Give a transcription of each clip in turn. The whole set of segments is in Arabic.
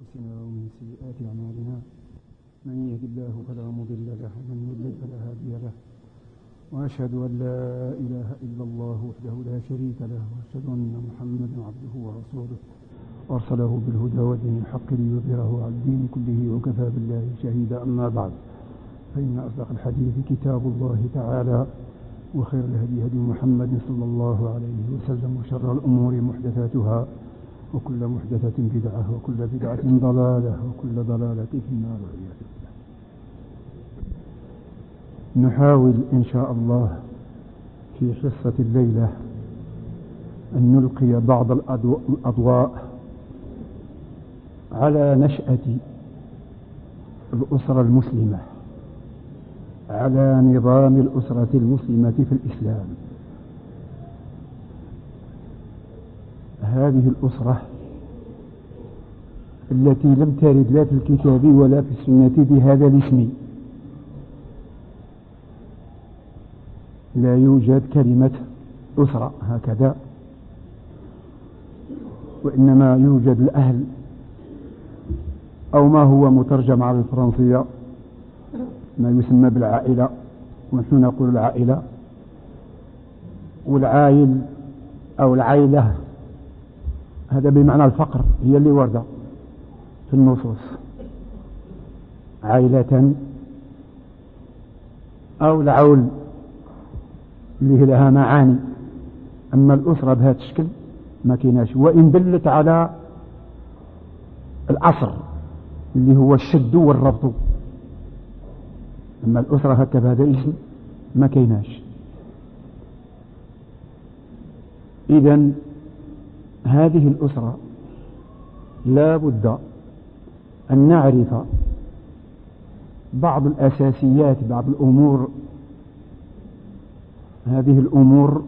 أنفسنا ومن سيئات أعمالنا من يهد الله فلا مضل له ومن يضلل فلا هادي له وأشهد أن لا إله إلا الله وحده لا شريك له وأشهد أن محمدا عبده ورسوله أرسله بالهدى ودين الحق ليظهره على الدين كله وكفى بالله شهيدا. أما بعد، فإن أصدق الحديث كتاب الله تعالى وخير الهدي هدي محمد صلى الله عليه وسلم وشر الأمور محدثاتها وكل محدثة بدعة وكل بدعة ضلالة وكل ضلالة في النار والعياذ بالله. نحاول إن شاء الله في حصة الليلة أن نلقي بعض الأضواء على نشأة الأسرة المسلمة، على نظام الأسرة المسلمة في الإسلام. هذه الأسرة التي لم ترد لا في الكتاب ولا في السنة بهذا الاسم، لا يوجد كلمة أسرة هكذا، وإنما يوجد الأهل أو ما هو مترجم على الفرنسية ما يسمى بالعائلة، ونحن نقول العائلة، والعائل أو العائلة هذا بمعنى الفقر، هي اللي وردة في النصوص، عائلة أو العول اللي لها معاني. أما الأسرة بهذا الشكل ما كيناش، وإن دلت على الأصر اللي هو الشد والربط، أما الأسرة هكذا بهذا الاسم ما كيناش. إذن هذه الأسرة لا بد أن نعرف بعض الأساسيات، بعض الأمور. هذه الأمور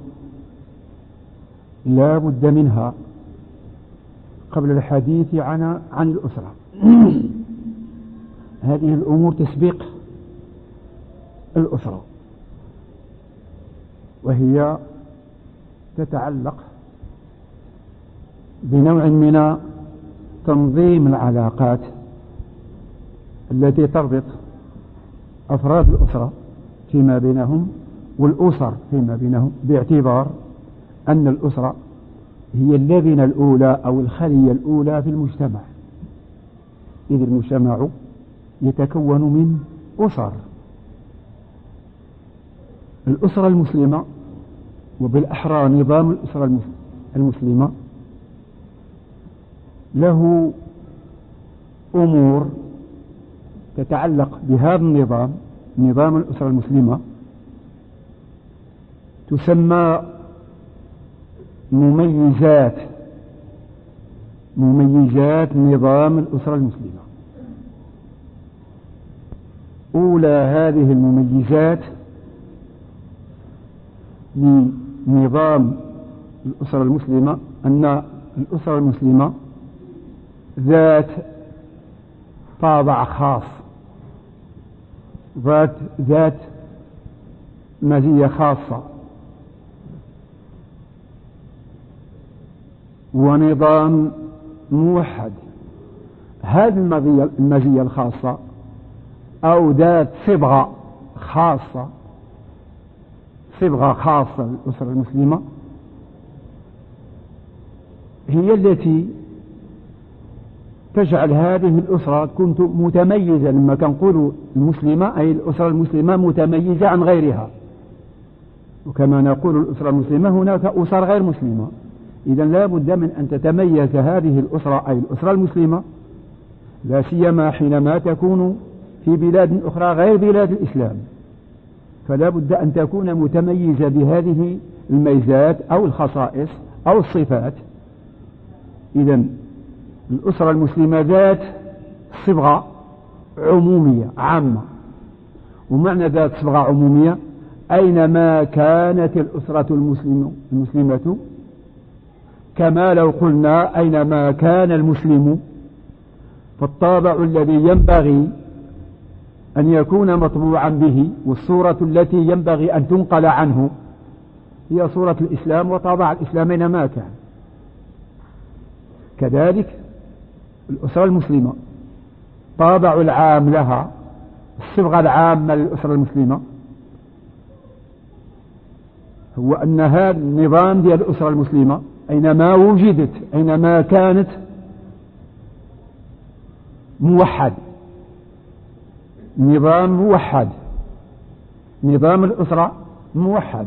لا بد منها قبل الحديث عن الأسرة. هذه الأمور تسبق الأسرة، وهي تتعلق بنوع من تنظيم العلاقات التي تربط أفراد الأسرة فيما بينهم والأسر فيما بينهم، باعتبار أن الأسرة هي اللبنة الأولى أو الخلية الأولى في المجتمع، إذ المجتمع يتكون من أسر. الأسرة المسلمة وبالأحرى نظام الأسرة المسلمة له أمور تتعلق بهذا النظام، نظام الأسرة المسلمة، تسمى مميزات نظام الأسرة المسلمة. أولى هذه المميزات لنظام الأسرة المسلمة أن الأسرة المسلمة ذات طابع خاص، ذات مزية خاصة، ونظام موحد. هذه المزية الخاصة أو ذات صبغة خاصة للأسرة المسلمة هي التي تجعل هذه الأسرة تكون متميزة. لما كنقول المسلمة أي الأسرة المسلمة متميزة عن غيرها، وكما نقول الأسرة المسلمة هناك أسر غير مسلمة. إذن لا بد من أن تتميز هذه الأسرة أي الأسرة المسلمة، لا سيما حينما تكون في بلاد أخرى غير بلاد الإسلام، فلا بد أن تكون متميزة بهذه الميزات أو الخصائص أو الصفات. إذن الأسرة المسلمة ذات صبغة عمومية عامة، ومعنى ذات صبغة عمومية أينما كانت الأسرة المسلمة، كما لو قلنا أينما كان المسلم، فالطابع الذي ينبغي أن يكون مطبوعا به والصورة التي ينبغي أن تنقل عنه هي صورة الإسلام وطابع الإسلام أينما كان. كذلك الأسرة المسلمة طابع العام لها، الصبغة العامة للأسرة المسلمة هو أن هذا النظام ديال الأسرة المسلمة أينما وجدت، أينما كانت، موحد، نظام موحد، نظام الأسرة موحد.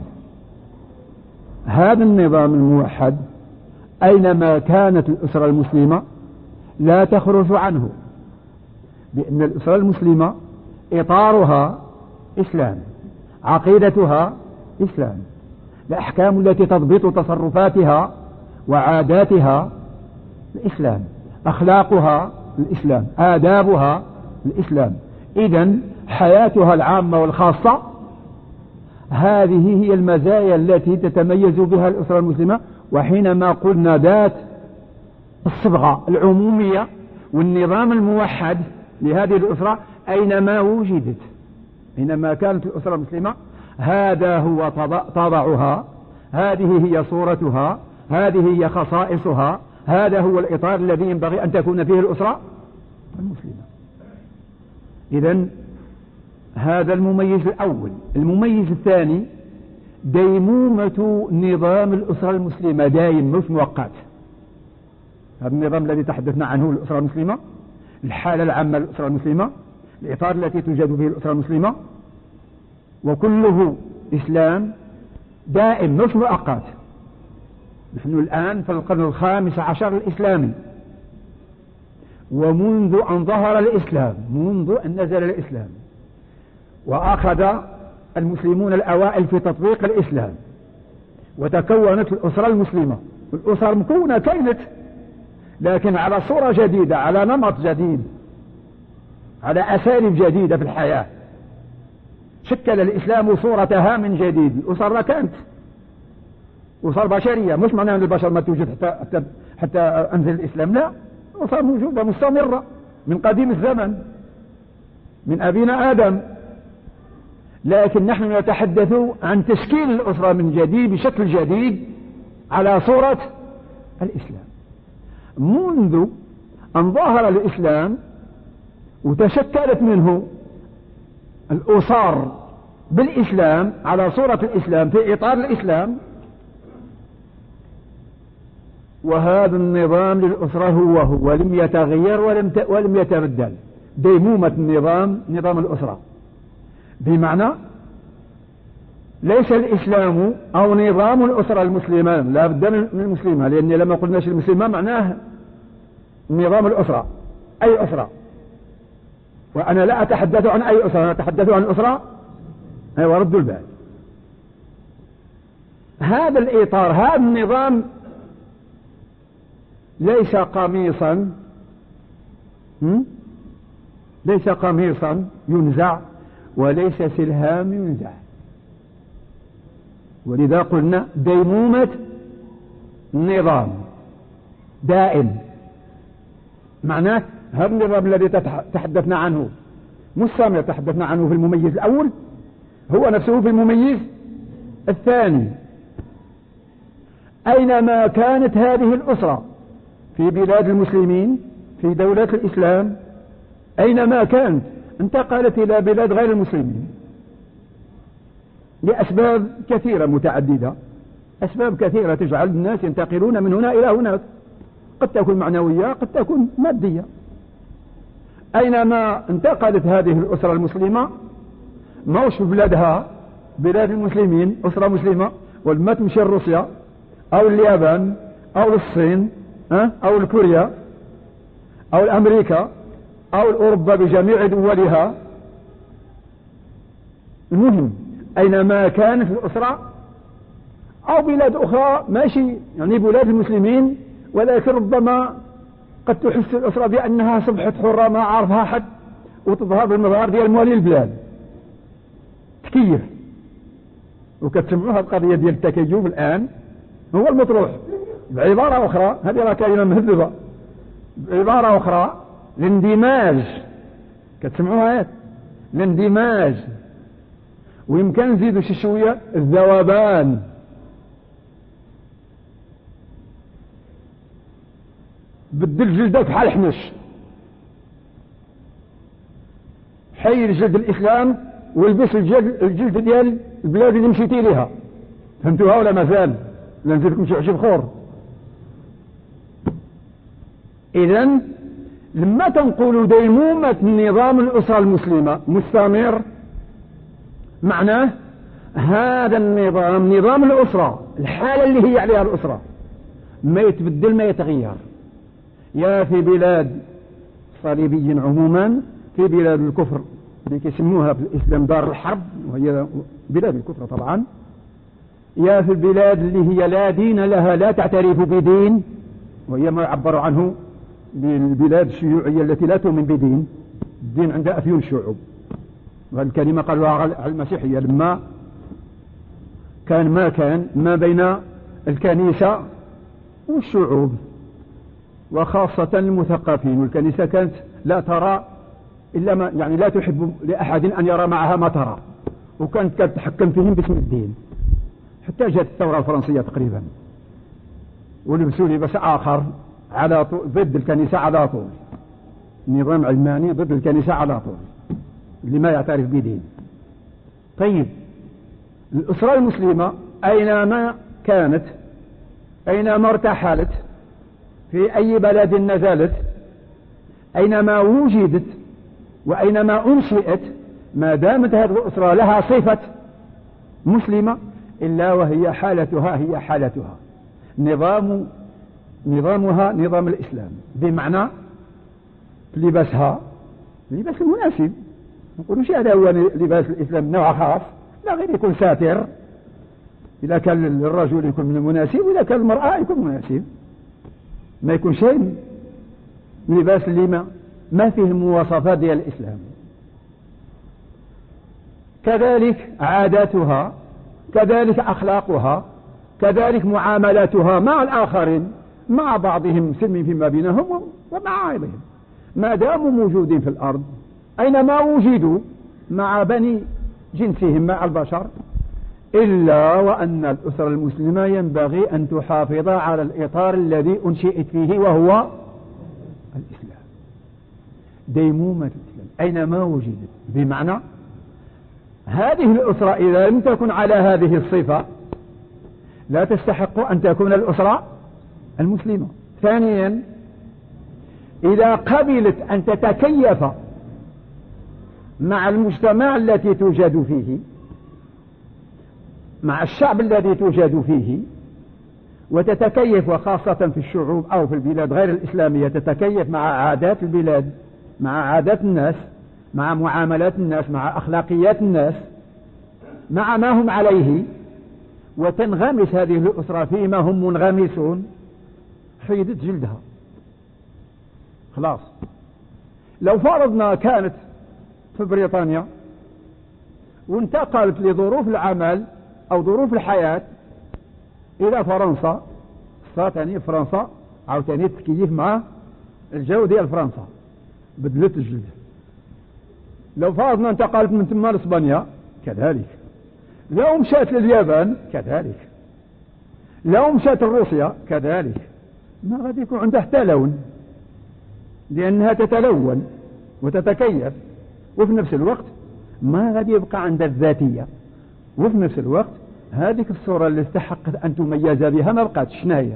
هذا النظام الموحد أينما كانت الأسرة المسلمة لا تخرج عنه، بأن الأسرة المسلمة إطارها إسلام، عقيدتها إسلام، الأحكام التي تضبط تصرفاتها وعاداتها الإسلام، أخلاقها الإسلام، آدابها الإسلام. إذن حياتها العامة والخاصة هذه هي المزايا التي تتميز بها الأسرة المسلمة. وحينما قلنا ذات الصبغة العمومية والنظام الموحد لهذه الأسرة أينما وجدت، أينما كانت الأسرة المسلمة هذا هو طبعها، هذه هي صورتها، هذه هي خصائصها، هذا هو الإطار الذي ينبغي أن تكون فيه الأسرة المسلمة. إذن هذا المميز الأول. المميز الثاني ديمومة نظام الأسرة المسلمة، دائم مش مؤقت. هذا النظام الذي تحدثنا عنه الأسرة المسلمة، الحالة العامة للأسرة المسلمة، الإطار التي توجد فيه الأسرة المسلمة، وكله إسلام دائم مش مؤقت. نحن الآن في القرن الخامس عشر الإسلامي، ومنذ أن ظهر الإسلام، منذ أن نزل الإسلام وأخذ المسلمون الأوائل في تطبيق الإسلام وتكونت الأسرة المسلمة، الأسرة مكونة كانت لكن على صورة جديدة، على نمط جديد، على أساليب جديدة في الحياة. شكل الإسلام صورتها من جديد. الأسر لا كانت أسر بشرية، مش معناه أن البشر ما توجد حتى أنزل الإسلام، لا، أسر موجودة مستمرة من قديم الزمن، من أبينا آدم. لكن نحن نتحدث عن تشكيل الأسرة من جديد بشكل جديد على صورة الإسلام. منذ أن ظهر الإسلام وتشكلت منه الأسر بالإسلام على صورة الإسلام في إطار الإسلام، وهذا النظام للأسرة هو لم يتغير ولم يتبدل. ديمومة النظام نظام الأسرة، بمعنى ليس الإسلام أو نظام الأسرة المسلمة، لا بد من المسلمة، لأن لما قلناش المسلمة معناه نظام الأسرة، أي أسرة. وأنا لا أتحدث عن أي أسرة، أنا أتحدث عن أسرة. أيوة، ردوا البال. هذا الإطار، هذا النظام ليس قميصا، ليس قميصا ينزع، وليس سلهام ينزع. ولذا قلنا ديمومة النظام دائم. معناه هذا النظام الذي تحدثنا عنه مستمر، تحدثنا عنه في المميز الأول، هو نفسه في المميز الثاني. أينما كانت هذه الأسرة في بلاد المسلمين، في دولة الإسلام، أينما كانت، انتقلت إلى بلاد غير المسلمين لأسباب كثيرة متعددة، أسباب كثيرة تجعل الناس ينتقلون من هنا إلى هناك، قد تكون معنوية، قد تكون مادية. أينما انتقلت هذه الأسرة المسلمة، موش في بلادها، بلاد المسلمين، أسرة مسلمة، ولما تمشي لروسيا أو اليابان أو الصين أو الكوريا أو الأمريكا أو أوروبا بجميع دولها، المهم أينما كانت الأسرة أو بلاد أخرى ماشي، يعني بلاد المسلمين، ولكن ربما قد تحس الأسرة بأنها صبحت حرة ما عارفها حد، وتظهر بالمظهر ديال موالي البلاد، تكيف. وكتسمعوها القضية ديال التكيف الآن هو المطروح. بعبارة أخرى، هذه راه كلمة مهذبة، بعبارة أخرى الاندماج، كتسمعوها الاندماج، ويمكن نزيدوا شي شوية الذوبان. بدل جلدك بحال حمش، حيد جلد الإسلام والبس الجلد ديال البلاد اللي مشيتي ليها. فهمتوها ولا مازال؟ لا نزيدكم شي عشب خور. إذن لما تنقول ديمومة نظام الأسرة المسلمة مستمر، معناه هذا النظام، نظام الأسرة، الحالة اللي هي عليها الأسرة، ما يتبدل ما يتغير، يا في بلاد صليبيين عموما، في بلاد الكفر اللي يسموها في الإسلام دار الحرب وهي بلاد الكفر طبعا، يا في البلاد اللي هي لا دين لها، لا تعترف بدين، وهي ما يعبر عنه بالبلاد الشيوعية التي لا تؤمن بدين، الدين عندها أفيون الشعوب. والكلمة قالوها على المسيحية لما كان ما بين الكنيسة والشعوب وخاصة المثقفين، والكنيسة كانت لا ترى إلا ما، يعني لا تحب لأحد أن يرى معها ما ترى، وكانت تتحكم فيهم باسم الدين، حتى جاءت الثورة الفرنسية تقريبا ولبسوا لباس آخر على طول ضد الكنيسة على طول، نظام علماني ضد الكنيسة على طول اللي ما يعترف بدين. طيب الأسرة المسلمة أينما كانت، أينما ارتحلت، في أي بلد نزلت، أينما وجدت وأينما أنشئت، ما دامت هذه الأسرة لها صفة مسلمة إلا وهي حالتها هي حالتها، نظامها نظام الإسلام، بمعنى لباسها لباس المناسب. نقولوش هذا هو لباس الإسلام نوع خاص، لا غير يكون ساتر، إذا كان الرجل يكون مناسب وإذا كان المرأة يكون مناسب، ما يكون شيء لباس اللي ما فيه المواصفات ديال الإسلام. كذلك عاداتها، كذلك أخلاقها، كذلك معاملاتها مع الآخرين، مع بعضهم سلم فيما بينهم ومع غيرهم، ما داموا موجودين في الأرض أينما وجدوا مع بني جنسهم مع البشر، إلا وأن الأسرة المسلمة ينبغي أن تحافظ على الإطار الذي أنشئت فيه وهو الإسلام، ديمومة الإسلام أينما وجدت. بمعنى هذه الأسرة إذا لم تكن على هذه الصفة لا تستحق أن تكون الأسرة المسلمة. ثانيا، إذا قبلت أن تتكيف مع المجتمع الذي توجد فيه، مع الشعب الذي توجد فيه، وتتكيف، وخاصة في الشعوب أو في البلاد غير الإسلامية، تتكيف مع عادات البلاد، مع عادات الناس، مع معاملات الناس، مع أخلاقيات الناس، مع ما هم عليه، وتنغمس هذه الأسرة فيما هم منغمسون، حيدت جلدها خلاص. لو فرضنا كانت في بريطانيا وانتقلت لظروف العمل أو ظروف الحياة إلى فرنسا، ثاني فرنسا عاوتاني تكيف مع الجو ديال فرنسا، بدلت الجلد. لو فرضنا انتقلت من ثم لإسبانيا كذلك، لو مشات لليابان كذلك، لو مشات لروسيا كذلك، ما غادي يكون عندها حتى لون، لأنها تتلون وتتكيف، وفي نفس الوقت ما غادي يبقى عندها الذاتية، وفي نفس الوقت هذه الصورة اللي استحقت أن تميز بها ما بقاتش. شناهي؟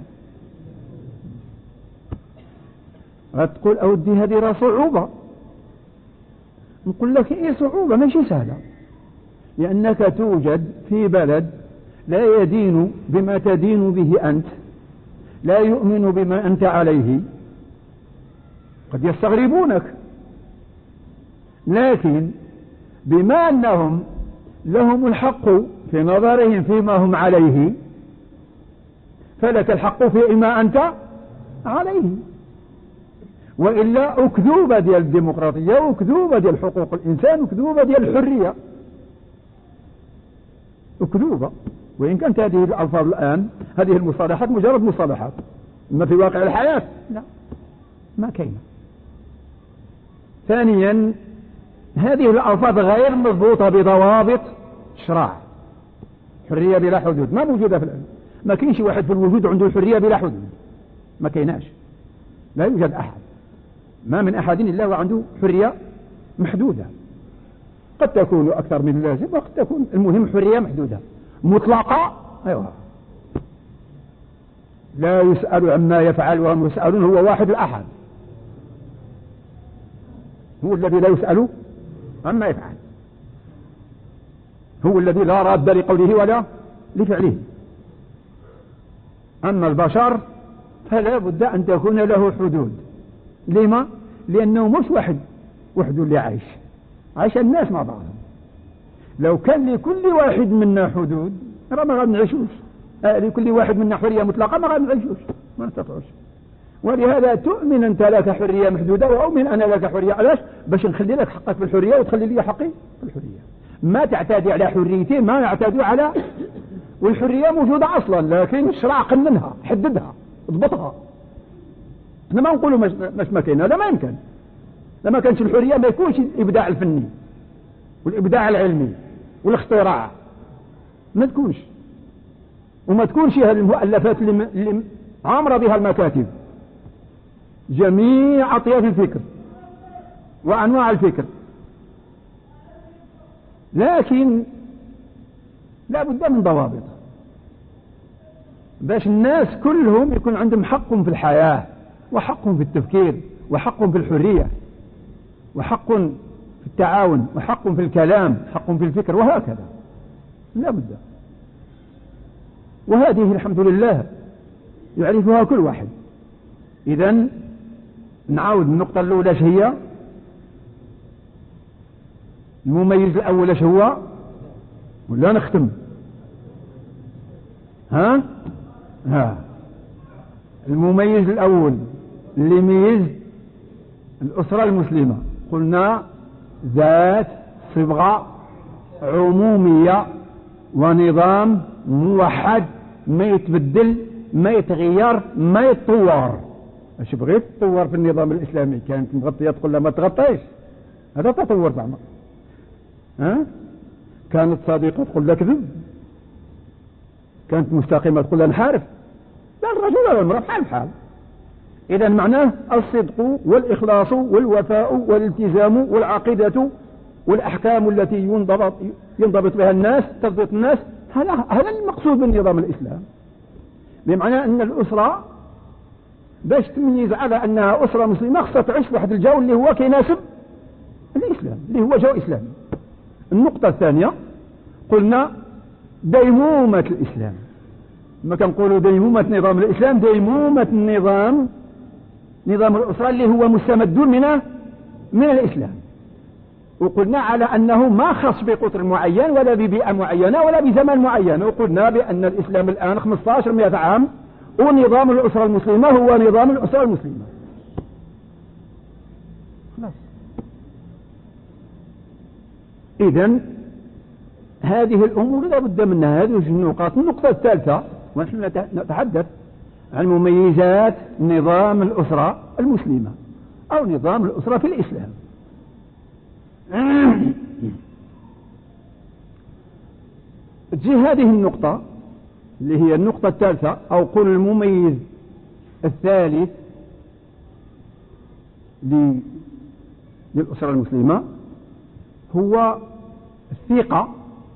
غتقول أودي هذه راه صعوبة. نقول لك إيه صعوبة؟ ماشي سهلة، لأنك توجد في بلد لا يدين بما تدين به أنت، لا يؤمن بما أنت عليه، قد يستغربونك، لكن بما أنهم لهم الحق في نظرهم فيما هم عليه، فلك الحق فيما أنت عليه. وإلا أكذوبة ديال الديمقراطية، وأكذوبة ديال حقوق الإنسان، وأكذوبة ديال الحرية، أكذوبة. وإن كانت هذه الألفاظ الآن، هذه المصطلحات مجرد مصطلحات، أما في واقع الحياة لا، ما كاينة. ثانيا، هذه الألفاظ غير مضبوطة بضوابط شرع. حرية بلا حدود ما موجودة في العلم، ما كاينش واحد في الوجود عنده الحرية بلا حدود، ما كايناش. لا يوجد أحد، ما من أحد إلا وعنده حرية محدودة، قد تكون أكثر من اللازم وقد تكون، المهم حرية محدودة مطلقة. أيوة. لا يسأل عما يفعل وهم يسألون، هو واحد الأحد، هو الذي لا يسأل عما يفعل، هو الذي لا راد لقوله ولا لفعله. أما البشر فلا بد أن تكون له حدود. لما؟ لأنه مش واحد وحده اللي عايش الناس مع بعضهم. لو كان لكل واحد منا حدود ما غادي نعيشوش، لكل واحد منا حرية مطلقة ما غادي نعيشوش، ما نستطيعوش. ولهذا تؤمن أنت لك حرية محدودة وأؤمن أنا لك حرية. علاش؟ باش نخلي لك حقك في الحرية وتخلي لي حقي في الحرية. ما تعتدي على حريتين، ما نعتدي على، والحرية موجودة أصلا، لكن الشرع قننها، حددها، اضبطها. احنا ما نقولوا مش ما كاين، هذا ما يمكن. لما كانش الحرية ما يكونش الإبداع الفني والإبداع العلمي والاختراع، ما تكونش. وما تكونش هذه المؤلفات اللي عامرة بها المكاتب، جميع أطياف الفكر وأنواع الفكر. لكن لا بد من ضوابط باش الناس كلهم يكون عندهم حق في الحياة، وحق في التفكير، وحق في الحرية، وحق في التعاون، وحق في الكلام، حق في الفكر، وهكذا لا بد. وهذه الحمد لله يعرفها كل واحد. إذن نعاود النقطة الأولى هي المميز الأول ايش هو؟ ولا نختم؟ ها المميز الأول اللي يميز الأسرة المسلمة قلنا ذات صبغة عمومية ونظام موحد، ما يتبدل، ما يتغير، ما يتطور. اش بغيت تطور في النظام الإسلامي؟ كانت مغطية تقول لا ما تغطيش، هذا تطور زعما. كانت صادقة تقول لا كذب، كانت مستقيمة تقول لا نحارف. لا، الرجل ولا المرأة بحال بحال. إذا معناه الصدق والإخلاص والوفاء والالتزام والعقيدة والأحكام التي ينضبط بها الناس، تضبط الناس. هذا المقصود بالنظام الإسلام. بمعنى أن الأسرة باش تميز على أنها أسرة مسلمة خصها تعيش واحد الجو اللي هو كيناسب الإسلام، اللي هو جو إسلامي. النقطة الثانية قلنا ديمومة الإسلام. ما كنقولوا ديمومة نظام الإسلام، ديمومة نظام الأسرة اللي هو مستمد من الإسلام. وقلنا على أنه ما خص بقطر معين ولا ببيئة معينة ولا بزمن معين. وقلنا بأن الإسلام الآن 1500 عام، ونظام الأسرة المسلمة هو نظام الأسرة المسلمة. خلاص. إذن هذه الأمور لا بد منها، هذه النقاط. النقطة الثالثة، ونحن نتحدث عن مميزات نظام الأسرة المسلمة أو نظام الأسرة في الإسلام. تجي هذه النقطة اللي هي النقطة الثالثة، أو قل المميز الثالث للأسرة المسلمة، هو الثقة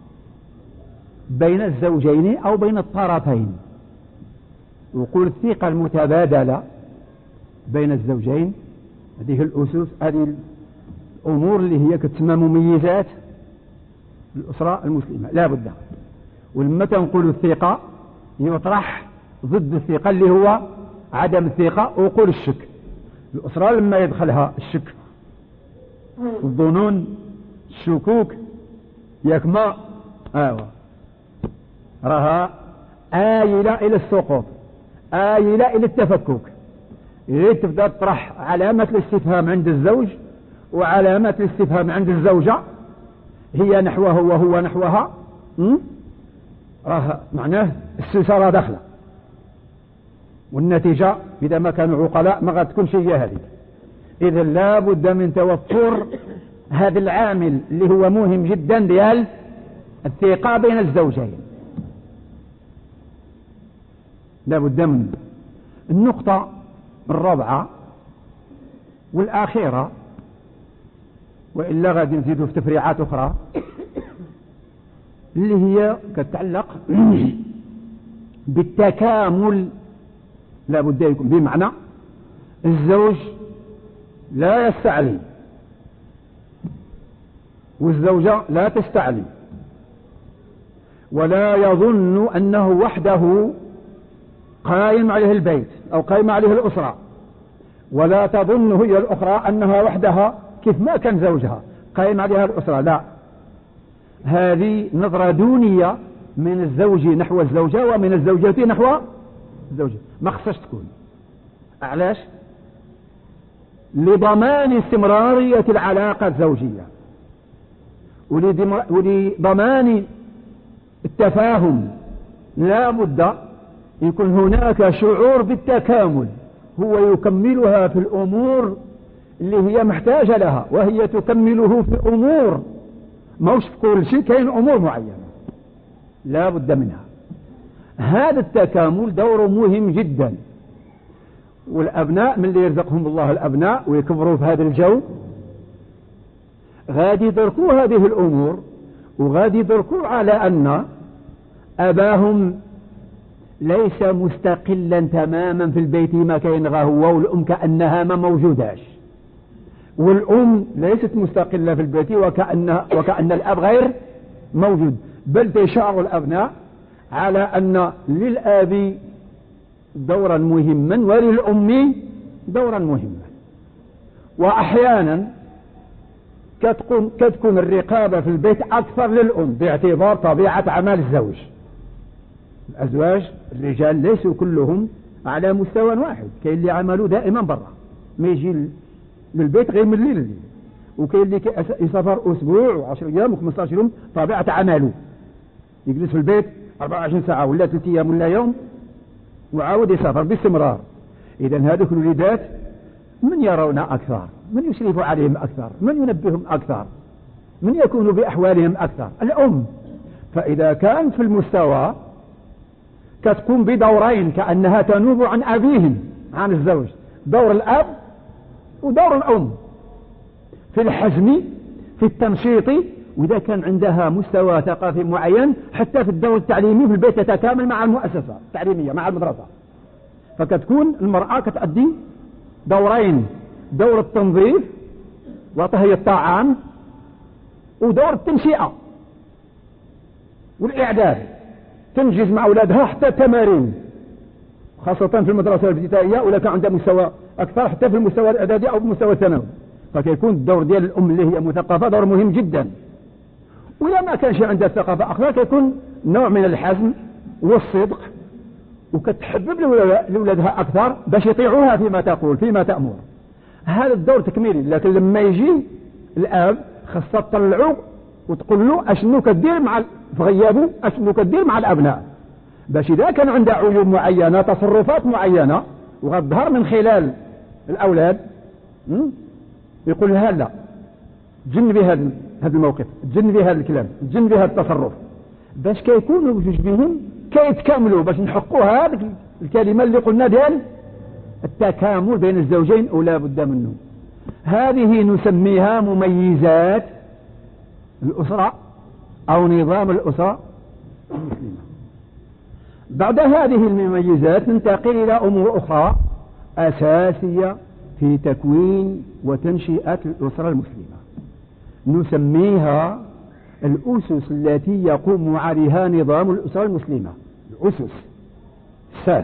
بين الزوجين أو بين الطرفين. وقل الثقة المتبادلة بين الزوجين. هذه الأسس، هذه الأمور اللي هي كتسمى مميزات الأسرة المسلمة لا بد. ولما تنقول الثقة يطرح ضد الثقة اللي هو عدم الثقة، وقول الشك. الأسرة لما يدخلها الشك، الظنون، الشكوك، يكما راها آيلة إلى السقوط، آيلة إلى التفكك. تبدأ تطرح علامة الاستفهام عند الزوج وعلامة الاستفهام عند الزوجة، هي نحوه وهو نحوها. راه معناه السلسلة داخلة، والنتيجة إذا ما كانوا عقلاء ما غتكونش هي هذه. إذا لا بد من توفر هذا العامل اللي هو مهم جدا ديال الثقة بين الزوجين، لا بد منه. النقطة الرابعة والآخرة، وإلا غادي نزيدوا في تفريعات أخرى اللي هي تتعلق بالتكامل. لا بد يكون بمعنى الزوج لا يستعلي والزوجة لا تستعلي، ولا يظن أنه وحده قائم عليه البيت أو قائم عليه الأسرة، ولا تظن هي الأخرى أنها وحدها كيف ما كان زوجها قائم عليها الأسرة. لا، هذه نظرة دونية من الزوج نحو الزوجة ومن الزوجة نحو الزوجة، ما خصهاش تكون. علاش؟ لضمان استمرارية العلاقة الزوجية، ولضمان التفاهم لا بد يكون هناك شعور بالتكامل، هو يكملها في الأمور اللي هي محتاجة لها، وهي تكمله في أمور، موش في كل شيء، كاين أمور معينة لا بد منها. هذا التكامل دور مهم جدا، والأبناء من اللي يرزقهم الله الأبناء ويكبروا في هذا الجو غادي يدركوا هذه الأمور، وغادي يدركوا على أن أباهم ليس مستقلا تماما في البيت ما كينغى هو، والأم كأنها ما موجوداش، والأم ليست مستقلة في البيت وكأن الأب غير موجود، بل تشعر الأبناء على أن للأب دورا مهما وللأم دورا مهما. وأحيانا كتكون الرقابة في البيت أكثر للأم باعتبار طبيعة عمل الزوج. الأزواج الرجال ليسوا كلهم على مستوى واحد، كاين اللي عملوا دائما برا ما يجي للبيت غير من الليل لليل، وكاين اللي يسافر أسبوع و10 أيام و15 يوم، طبيعة عمله يجلس في البيت 24 ساعة ولا 3 أيام ولا يوم وعاود يسافر باستمرار. إذا هذوك الوليدات من يرون أكثر، من يشرف عليهم أكثر، من ينبههم أكثر، من يكون بأحوالهم أكثر؟ الأم. فإذا كان في المستوى كتقوم بدورين كأنها تنوب عن أبيهم عن الزوج، دور الأب ودور الأم في الحزم في التنشيط، وإذا كان عندها مستوى ثقافي معين حتى في الدور التعليمي في البيت تتكامل مع المؤسسة التعليمية مع المدرسة، فكتكون المرأة كتأدي دورين، دور التنظيف وطهي الطعام ودور التنشئة والإعداد، تنجز مع أولادها حتى التمارين خاصة في المدرسة الابتدائية، ولا كان عندها مستوى أكثر حتى في المستوى الإعدادي أو في المستوى الثانوي. فكيكون الدور ديال الأم اللي هي مثقفة دور مهم جدا، وإذا ما كانش عندها ثقافة أكثر كيكون نوع من الحزم والصدق، وكتحبب لأولادها أكثر باش يطيعوها فيما تقول فيما تأمر. هذا الدور تكميلي. لكن لما يجي الأب خاصة تطلعه وتقول له أشنو كدير مع في غيابه، أشنو كدير مع الأبناء، باش إذا كان عندها عيوب معينة تصرفات معينة وغتظهر من خلال الأولاد يقول لها لا تجنبي هذا الموقف، تجنبي هذا الكلام، تجنبي هذا التصرف، باش كيكونوا بجوج بهم كيتكاملوا، باش نحقوا هذه الكلمة اللي قلنا ديال التكامل بين الزوجين ولا بد منه. هذه نسميها مميزات الأسرة أو نظام الأسرة المسلمة. بعد هذه المميزات ننتقل إلى أمور أخرى أساسية في تكوين وتنشئة الأسرة المسلمة، نسميها الأسس التي يقوم عليها نظام الأسرة المسلمة. الأسس الساس،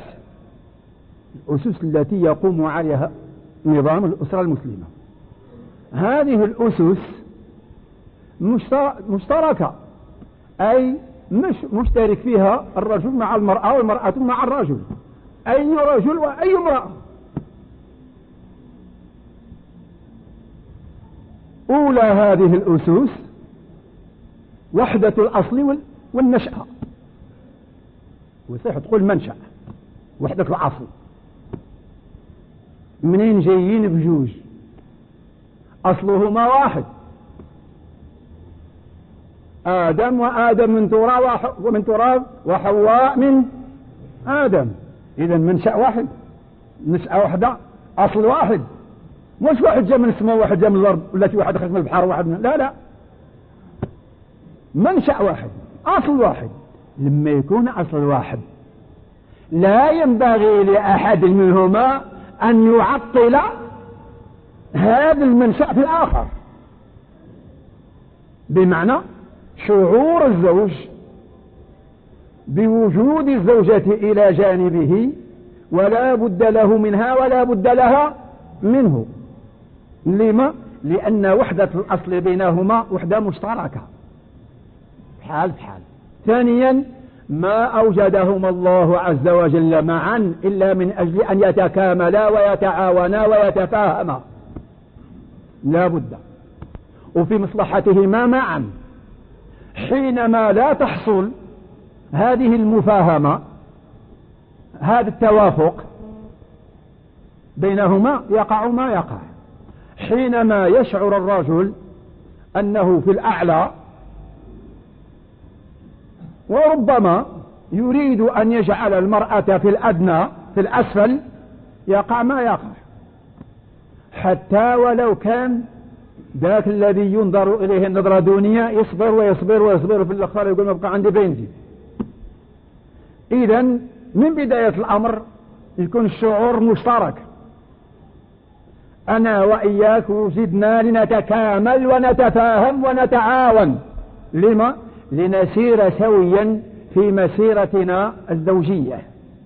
الأسس التي يقوم عليها نظام الأسرة المسلمة. هذه الأسس مشتركة، أي مش مشترك فيها الرجل مع المرأة والمرأة مع الرجل، أي رجل وأي امرأة. أولى هذه الأسس وحدة الأصل والنشأة، وصح تقول منشأ، وحدة الأصل، منين جايين بجوج أصلهما واحد، آدم وآدم من تراب وحواء من آدم، إذا منشأ واحد، نشأة واحدة، أصل واحد. مش واحد جاء من السماء وواحد جاء من الأرض، ولا في واحد خرج من البحر وواحد من... لا، منشأ واحد، أصل واحد. لما يكون أصل واحد لا ينبغي لأحد منهما أن يعطل هذا المنشأ في الآخر. بمعنى شعور الزوج بوجود الزوجة إلى جانبه ولا بد له منها ولا بد لها منه. لما؟ لأن وحدة الأصل بينهما وحدة مشتركة حال بحال. ثانيا ما أوجدهما الله عز وجل معا إلا من أجل أن يتكاملا ويتعاونا ويتفاهما، لا بد، وفي مصلحتهما معا. حينما لا تحصل هذه المفاهمة، هذا التوافق بينهما، يقع ما يقع. حينما يشعر الرجل أنه في الأعلى وربما يريد أن يجعل المرأة في الأدنى في الأسفل، يقع ما يقع. حتى ولو كان ذاك الذي ينظر إليه النظرة دونية يصبر ويصبر ويصبر، في الآخر يقول ما بقى عندي بنتي. إذن من بداية الأمر يكون الشعور مشترك، أنا وإياك وجدنا لنتكامل ونتفاهم ونتعاون. لما؟ لنسير سويا في مسيرتنا الزوجية،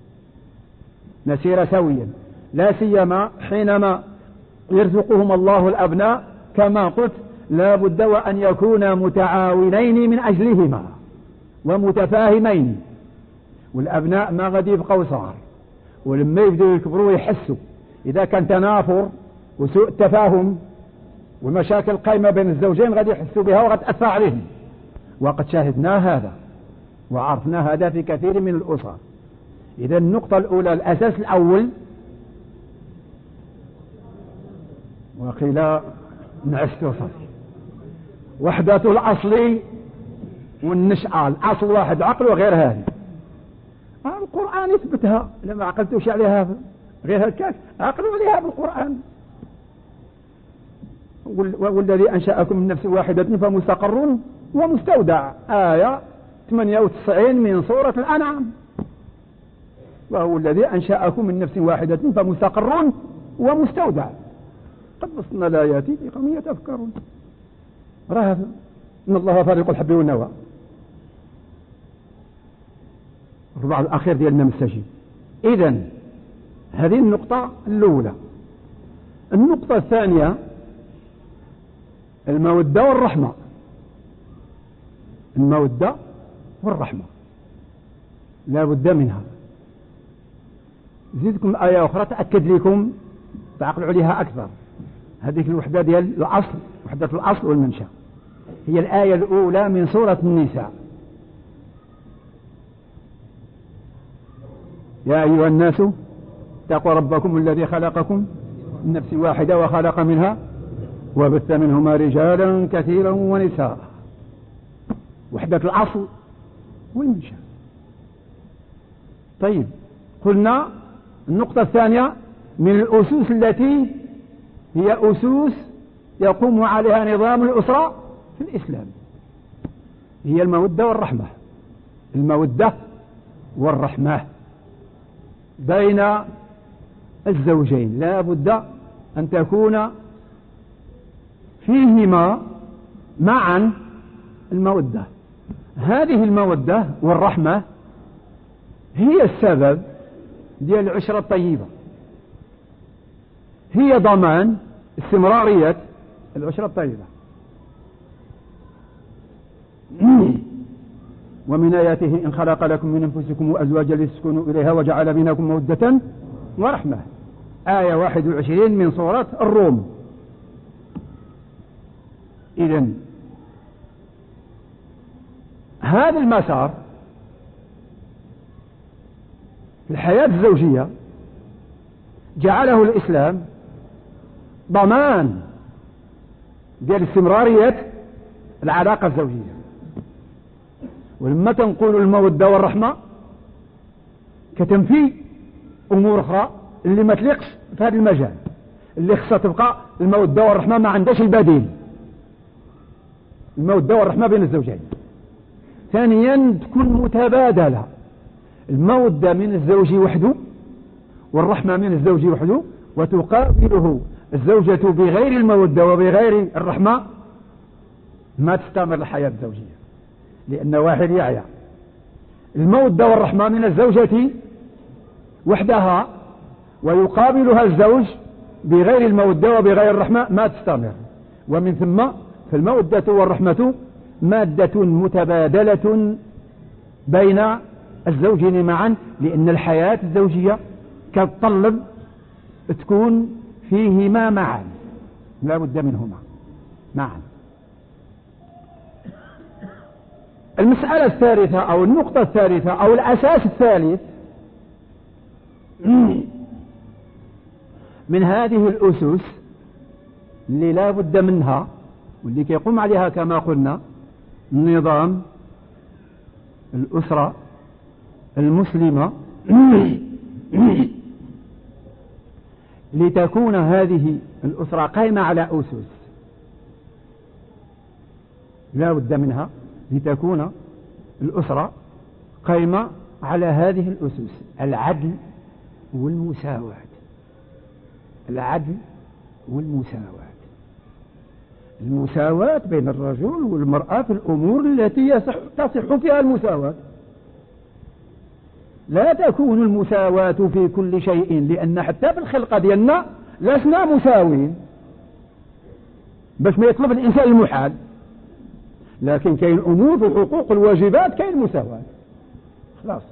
نسير سويا، لا سيما حينما يرزقهم الله الأبناء كما قلت، لا بد وأن يكونا متعاونين من أجلهما ومتفاهمين. والأبناء ما غادي يبقوا صغار، ولما يبدأوا يكبروا يحسوا إذا كان تنافر وسوء التفاهم ومشاكل قائمة بين الزوجين غادي يحسوا بها وغتأثر عليهم. وقد شاهدنا هذا وعرفنا هذا في كثير من الأسر. إذا النقطة الأولى، الأساس الأول، وقيل نعست وصفي، وحدة الأصل والنشأة. الأصل واحد، عقل وغير هذه. القرآن يثبتها، لما عقلتوش عليها غير هكاك، عقلوا عليها بالقرآن. والذي أنشأكم من نفس واحدة فمستقر ومستودع، آية 98 من سورة الأنعام. وهو الذي أنشأكم من نفس واحدة فمستقر ومستودع، قد بسطنا الآيات لقوم يتفكرون. راه إن الله فارق الحب والنوى. الربع الأخير ديالنا مستجيب. إذن هذه النقطة الأولى. النقطة الثانية المودة والرحمة. المودة والرحمة لا بد منها. زيدكم آية أخرى تأكد لكم، تعقلوا عليها أكثر. هذه الوحدة ديال الأصل، وحدة الأصل والمنشأ، هي الآية الأولى من سورة النساء. يا أيها الناس اتقوا ربكم الذي خلقكم من نفس واحدة وخلق منها وبث منهما رجالا كثيرا ونساء. وحدة الأصل والمنشأ. طيب، قلنا النقطة الثانية من الأسس التي هي أسس يقوم عليها نظام الأسرة في الإسلام، هي المودة والرحمة. المودة والرحمة بين الزوجين لا بد أن تكون فيهما معا المودة. هذه المودة والرحمة هي السبب ديال العشرة الطيبة، هي ضمان استمرارية العشرة الطيبة. ومن آياته إن خلق لكم من أنفسكم أزواجا لتسكنوا إليها وجعل بينكم مودة ورحمة، آية 21 من سورة الروم. إذن هذا المسار في الحياة الزوجية جعله الإسلام ضمان ديال استمرارية العلاقة الزوجية. ولما تنقول المودة والرحمة كتنفي أمور أخرى اللي ما تليقش في هذا المجال. اللي خصها تبقى المودة والرحمة، ما عندهاش البديل، المودة والرحمة بين الزوجين. ثانيا تكون متبادلة، المودة من الزوج وحده والرحمة من الزوج وحده، وتقابله الزوجة بغير المودة وبغير الرحمة، ما تستمر الحياة الزوجية، لأن واحد يعيا. المودة والرحمة من الزوجة وحدها ويقابلها الزوج بغير المودة وبغير الرحمة، ما تستمر. ومن ثم فالمودة والرحمة مادة متبادلة بين الزوجين معا، لأن الحياة الزوجية كتطلب تكون فيهما معا، لا بد منهما معا. المسألة الثالثة أو النقطة الثالثة أو الأساس الثالث من هذه الأسس اللي لا بد منها واللي كيقوم عليها كما قلنا نظام الأسرة المسلمة، لتكون هذه الأسرة قائمة على أسس لا بد منها، لتكون الأسرة قائمة على هذه الأسس: العدل والمساواة، العدل والمساواة، المساواة بين الرجل والمرأة في الأمور التي تصح فيها المساواة. لا تكون المساواة في كل شيء، لأن حتى في الخلقة ديالنا لسنا مساوين باش ما يطلب الإنسان المحال، لكن كاين أمور في الحقوق والواجبات كاين مساواة خلاص.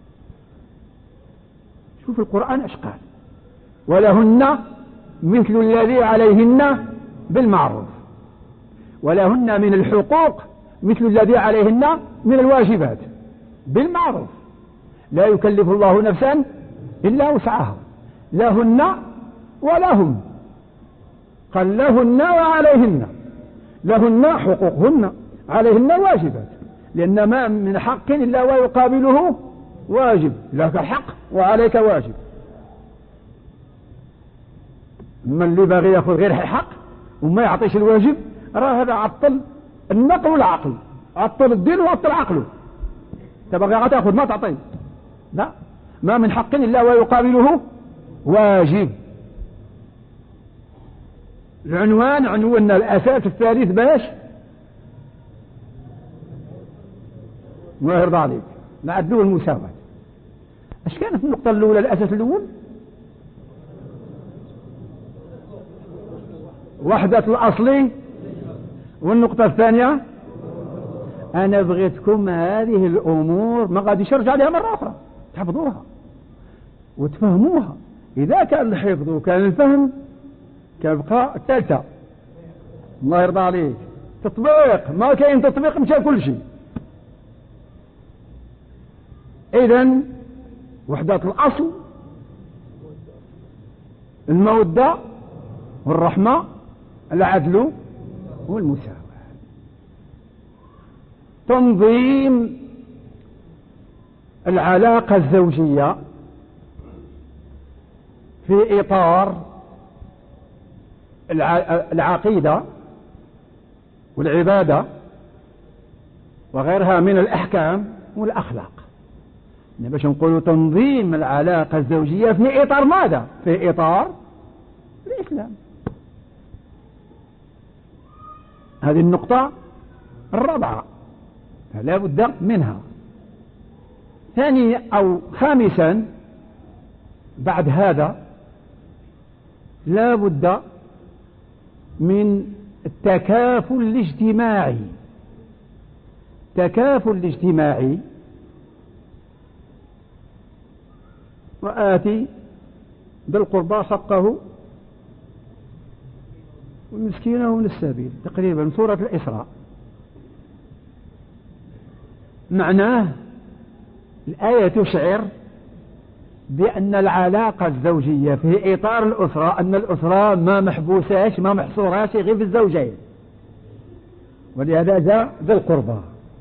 شوف القرآن اش قال: ولهن مثل الذي عليهن بالمعروف، ولهن من الحقوق مثل الذي عليهن من الواجبات بالمعروف، لا يكلف الله نفسا إلا وسعها، لهن ولهم، قال لهن وعليهن، لهن حقوقهن، عليهن واجبات، لأن ما من حق إلا ويقابله واجب، لك حق وعليك واجب. من اللي باغي ياخذ غير حق وما يعطيش الواجب راه هذا عطل النقل والعقل، عطل الدين وعطل عقله. تبغي غتاخذ ما تعطي، لا، ما من حق إلا ويقابله واجب. العنوان عنواننا الأساس الثالث باش ما يرضى عليك نعدلوا المساواة. اش كانت النقطة الأولى الأساس الأول؟ وحدة الأصل. والنقطة الثانية أنا بغيتكم هذه الأمور ما غاديش يرجع عليها مرة أخرى، تحفظوها وتفهموها. إذا كان الحفظ وكان الفهم كيبقى الثالثة. الله يرضى عليك، تطبيق، ما كاين تطبيق مشى كل شيء. إذن وحدة الأصل، المودة والرحمة، العدل والمساواة. تنظيم العلاقة الزوجية في إطار العقيدة والعبادة وغيرها من الأحكام والأخلاق. باش نقولوا تنظيم العلاقة الزوجية في إطار ماذا؟ في إطار الإسلام. هذه النقطة الرابعة لا بد منها. ثانيا أو خامسا بعد هذا لا بد من التكافل الاجتماعي. تكافل الاجتماعي، وآتي بالقربى حقه والمسكين ومن السبيل، تقريبا سورة الإسراء. معناه الآية تشعر بأن العلاقة الزوجية في إطار الأسرة، أن الأسرة ما محبوساش ما محصوراش غير في الزوجين، ولهذا جاء بالقربى،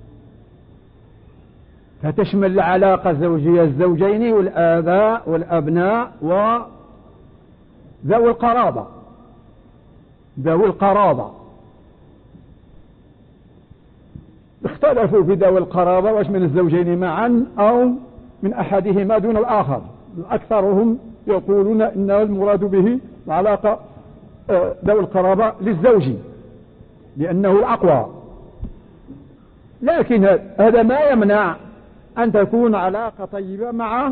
فتشمل العلاقة الزوجية الزوجين والآباء والأبناء ذوي القرابة، ذوي القرابة اختلفوا في ذوي القرابة واش من الزوجين معا أو من أحدهما دون الآخر. أكثرهم يقولون إن المراد به العلاقة ذوي القرابة للزوج لأنه الأقوى، لكن هذا ما يمنع أن تكون علاقة طيبة مع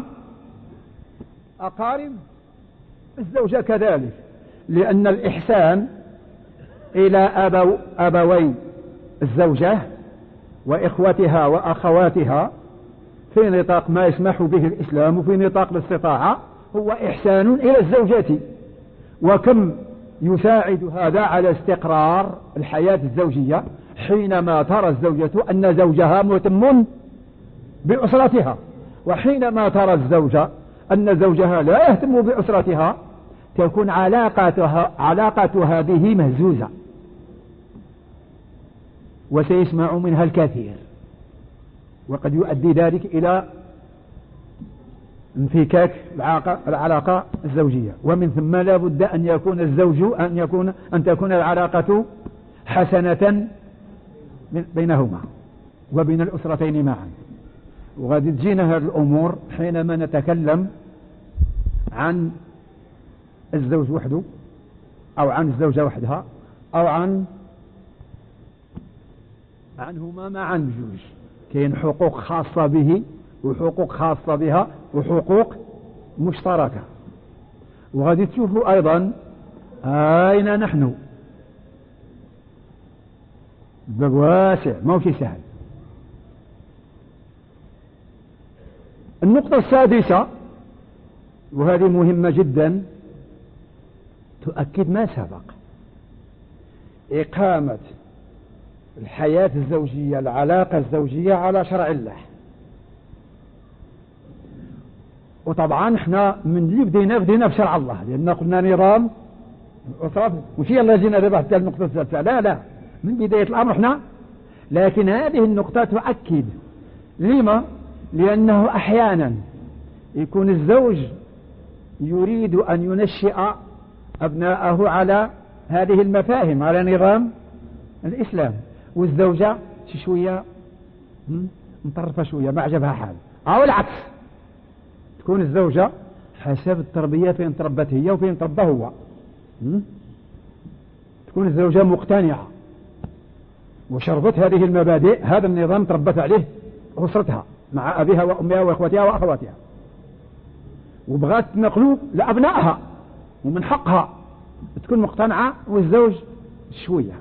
أقارب الزوجة كذلك، لأن الإحسان إلى أبوي الزوجة وإخوتها وأخواتها في نطاق ما يسمح به الإسلام وفي نطاق الاستطاعة هو إحسان إلى الزوجة. وكم يساعد هذا على استقرار الحياة الزوجية حينما ترى الزوجة أن زوجها مهتم بأسرتها، وحينما ترى الزوجة أن زوجها لا يهتم بأسرتها تكون علاقتها به مهزوزة وسيسمع منها الكثير، وقد يؤدي ذلك إلى انفكاك العلاقة الزوجية. ومن ثم لا بد أن يكون الزوج أن تكون العلاقة حسنة بينهما وبين الأسرتين معا. وغادي تجينا هذه الأمور حينما نتكلم عن الزوج وحده أو عن الزوجة وحدها أو عنهما معا بجوج. كاين حقوق خاصة به وحقوق خاصة بها وحقوق مشتركة. وغادي تشوفوا أيضا أين نحن، الباب واسع ما هو شي سهل. النقطة السادسة وهذه مهمة جدا تؤكد ما سبق، إقامة الحياة الزوجية العلاقة الزوجية على شرع الله. وطبعا احنا من اللي بدينا بشرع الله، لأن قلنا نظام الأسرة مش يلا جينا دابا حتى النقطة الثالثة، لا من بداية الأمر احنا. لكن هذه النقطة تؤكد لما؟ لأنه أحيانا يكون الزوج يريد أن ينشئ أبناءه على هذه المفاهيم على نظام الإسلام، والزوجة شوية مطرفة شوية ما عجبها حال، أو العكس تكون الزوجة حسب التربية فين تربت هي وفين تربى هو. تكون الزوجة مقتنعة وشربت هذه المبادئ، هذا النظام تربت عليه أسرتها مع أبيها وأمها وأخواتها وأخواتها، وبغات تنقلوا لأبنائها ومن حقها تكون مقتنعة، والزوج شوية.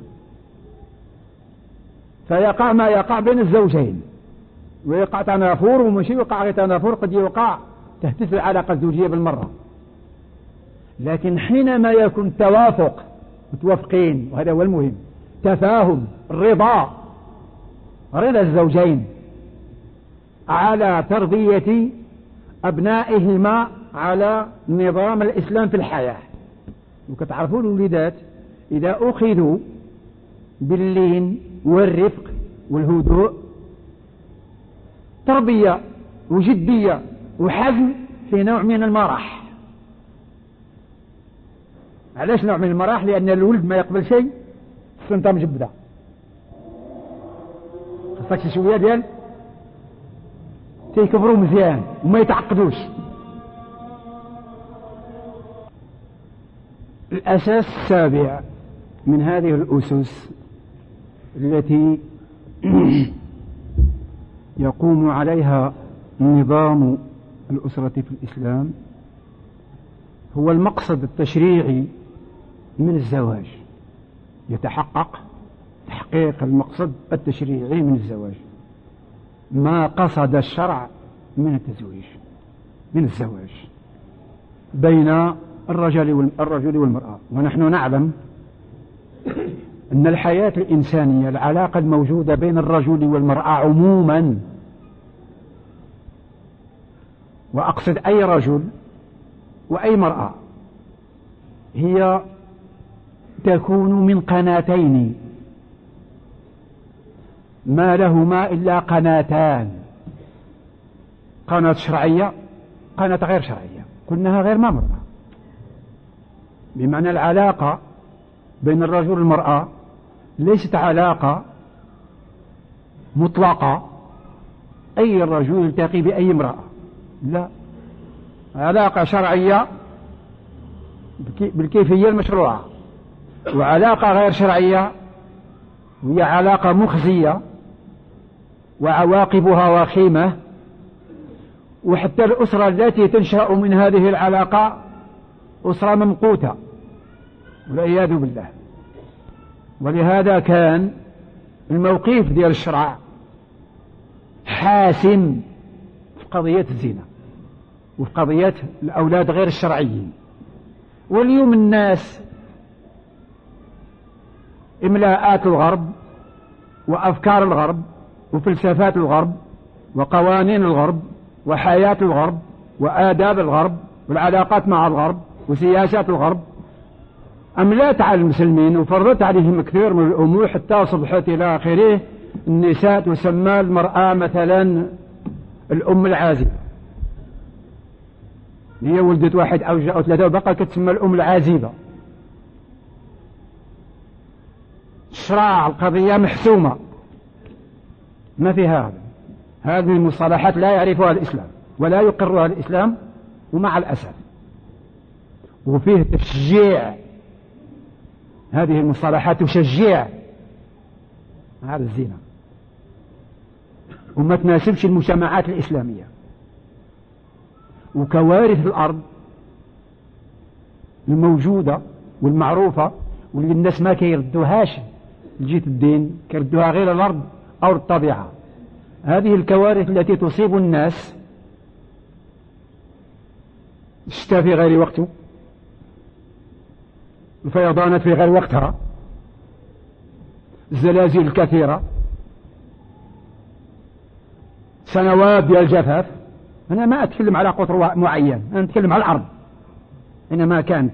فيقع ما يقع بين الزوجين، ويقع تنافر، ومشي يقع غير تنافر، قد يوقع تهتز العلاقة الزوجية بالمرة. لكن حينما يكون توافق متوافقين، وهذا هو المهم، تفاهم، رضا الزوجين على تربية أبنائهما على نظام الإسلام في الحياة. وكتعرفوا الوليدات إذا أخذوا باللين والرفق والهدوء، تربية وجدية وحزم في نوع من المرح. علاش نوع من المرح؟ لأن الولد ما يقبل شيء السنطة مجبدة، خصك شوية ديال تيكبروا مزيان وما يتعقدوش. الأساس السابع من هذه الأسس التي يقوم عليها نظام الأسرة في الإسلام هو المقصد التشريعي من الزواج. يتحقق تحقيق المقصد التشريعي من الزواج، ما قصد الشرع من التزويج، من الزواج بين الرجل والمرأة. ونحن نعلم أن الحياة الإنسانية، العلاقة الموجودة بين الرجل والمرأة عموما، وأقصد أي رجل وأي مرأة، هي تكون من قناتين ما لهما إلا قناتان، قناة شرعية، قناة غير شرعية، كلها غير ممرة. بمعنى العلاقة بين الرجل والمرأة ليست علاقة مطلقة، أي رجل يلتقي بأي امرأة، لا، علاقة شرعية بالكيفية المشروعة، وعلاقة غير شرعية وهي علاقة مخزية وعواقبها وخيمة. وحتى الأسرة التي تنشأ من هذه العلاقة أسرة ممقوتة والعياذ بالله. ولهذا كان الموقف ديال الشرع حاسم في قضية الزنا وفي قضية الأولاد غير الشرعيين. واليوم الناس إملاءات الغرب وأفكار الغرب وفلسفات الغرب وقوانين الغرب وحياة الغرب وآداب الغرب والعلاقات مع الغرب وسياسات الغرب أملات على المسلمين وفرضت عليهم كثير من الأمور حتى أصبحت إلى آخره. النساء تسمى المرأة مثلا الأم العازبة، هي ولدت واحد أو جاء ثلاثة وبقى كتسمى الأم العازبة. شرع القضية محسومة ما فيها هذه المصطلحات، لا يعرفها الإسلام ولا يقرها الإسلام، ومع الأسف وفيه تشجيع هذه المصطلحات، تشجيع هذا الزنا وما تناسبش المجتمعات الإسلامية. وكوارث الأرض الموجودة والمعروفة واللي الناس ما كيردوهاش لجهة الدين، كيردوها غير الأرض أو الطبيعة. هذه الكوارث التي تصيب الناس، الشتاء في غير وقته، الفيضانات في غير وقتها، الزلازل الكثيرة، سنوات ديال الجفاف. أنا ما أتكلم على قطر معين، أنا أتكلم على الأرض حينما كانت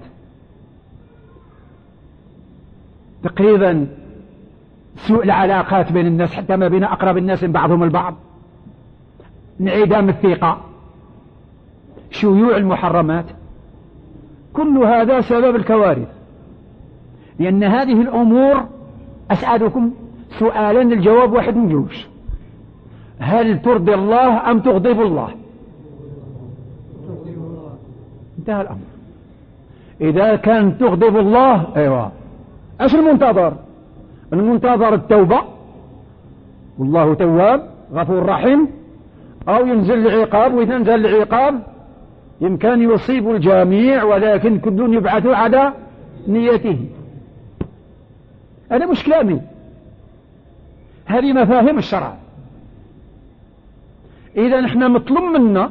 تقريبا سوء العلاقات بين الناس حتى ما بين أقرب الناس من بعضهم البعض، انعدام الثقة، شيوع المحرمات، كل هذا سبب الكوارث. لأن هذه الأمور، أسألكم سؤالا الجواب واحد من جوج: هل ترضي الله أم تغضب الله؟ انتهى الأمر. إذا كان تغضب الله، أيوة، ايش المنتظر؟ المنتظر التوبة، والله تواب غفور رحيم، أو ينزل العقاب، وإذا نزل العقاب يمكن يصيب الجميع، ولكن كل يبعث على نيته. هذا مش كلامي، هذه مفاهيم الشرع. إذا نحن مطلوب منا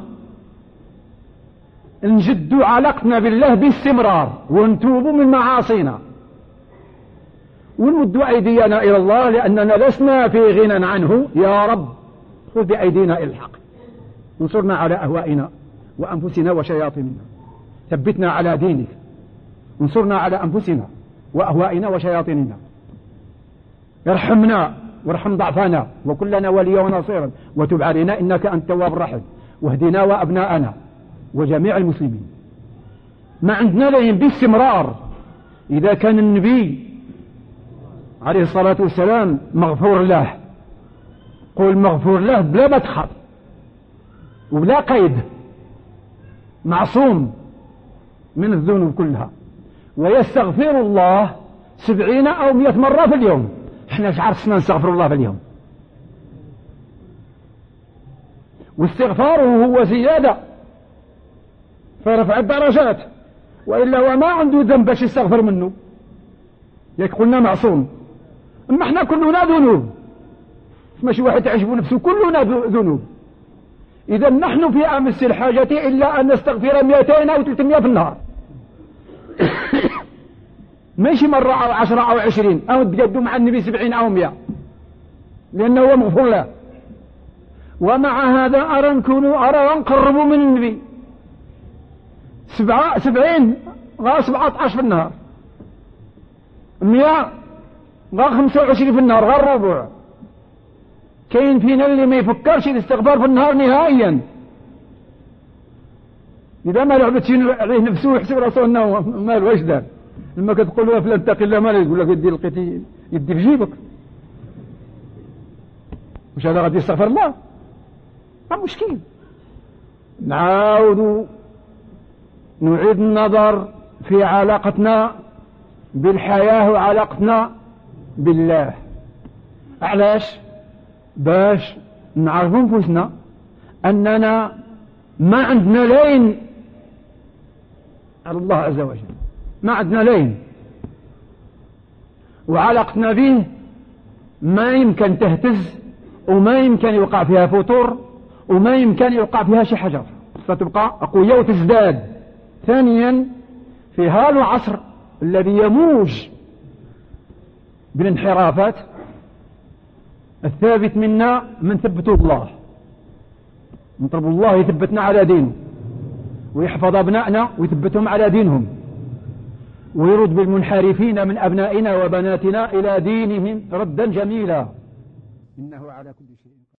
نجد علاقتنا بالله باستمرار ونتوب من معاصينا ونمد أيدينا إلى الله، لأننا لسنا في غنى عنه. يا رب خذ بأيدينا إلى الحق، انصرنا على أهوائنا وأنفسنا وشياطيننا، ثبتنا على دينك، انصرنا على أنفسنا وأهوائنا وشياطيننا، ارحمنا وارحم ضعفنا وكلنا وليا ونصيرا، وتب علينا إنك أنت التواب الرحيم، واهدنا وأبناءنا وجميع المسلمين. ما عندنا لهم باستمرار. إذا كان النبي عليه الصلاة والسلام مغفور له، قول مغفور له بلا مدخل وبلا قيد، معصوم من الذنوب كلها، ويستغفر الله 70 أو 100 مرة في اليوم. احنا ايش عرفنا نستغفر الله في اليوم؟ واستغفاره هو زيادة في رفع الدرجات، وإلا هو ما عنده ذنب باش يستغفر منه، ياك قلنا معصوم. اما احنا كلنا ذنوب، ماشي واحد تعجب نفسه، كلنا ذنوب. إذا نحن في أمس الحاجة إلا أن نستغفر 200 أو 300 في النهار ماشي مرة أو 10 أو 20 أو تقدم مع النبي 70 أو 100، لأنه هو مغفور له. ومع هذا أرى نقربوا من النبي 70 غا 17 في النهار، 100 غا 25 في النهار، غا الربع. كاين فينا اللي ما يفكرش الاستغفار في النهار نهائيا. إذا ما لعبتش عليه نفسه يحسب راسه أنه مال واش دار. لما كتقول له فلان اتق الله ما يقول لك يدي لقيتي يدي في جيبك، واش هذا غادي يستغفر الله؟ ما مشكل. نعاود نعيد النظر في علاقتنا بالحياة وعلاقتنا بالله. علاش؟ باش نعرف انفسنا اننا ما عندنا لين على الله عز وجل، ما عندنا لين، وعلاقتنا به ما يمكن تهتز وما يمكن يوقع فيها فتور وما يمكن يوقع فيها شي حجر، ستبقى قوية وتزداد. ثانيا في هذا العصر الذي يموج بالانحرافات، الثابت منا من ثبته الله، نطلب الله يثبتنا على دينه ويحفظ أبنائنا ويثبتهم على دينهم، ويرد بالمنحرفين من أبنائنا وبناتنا إلى دينهم ردا جميلا، إنه على كل شيء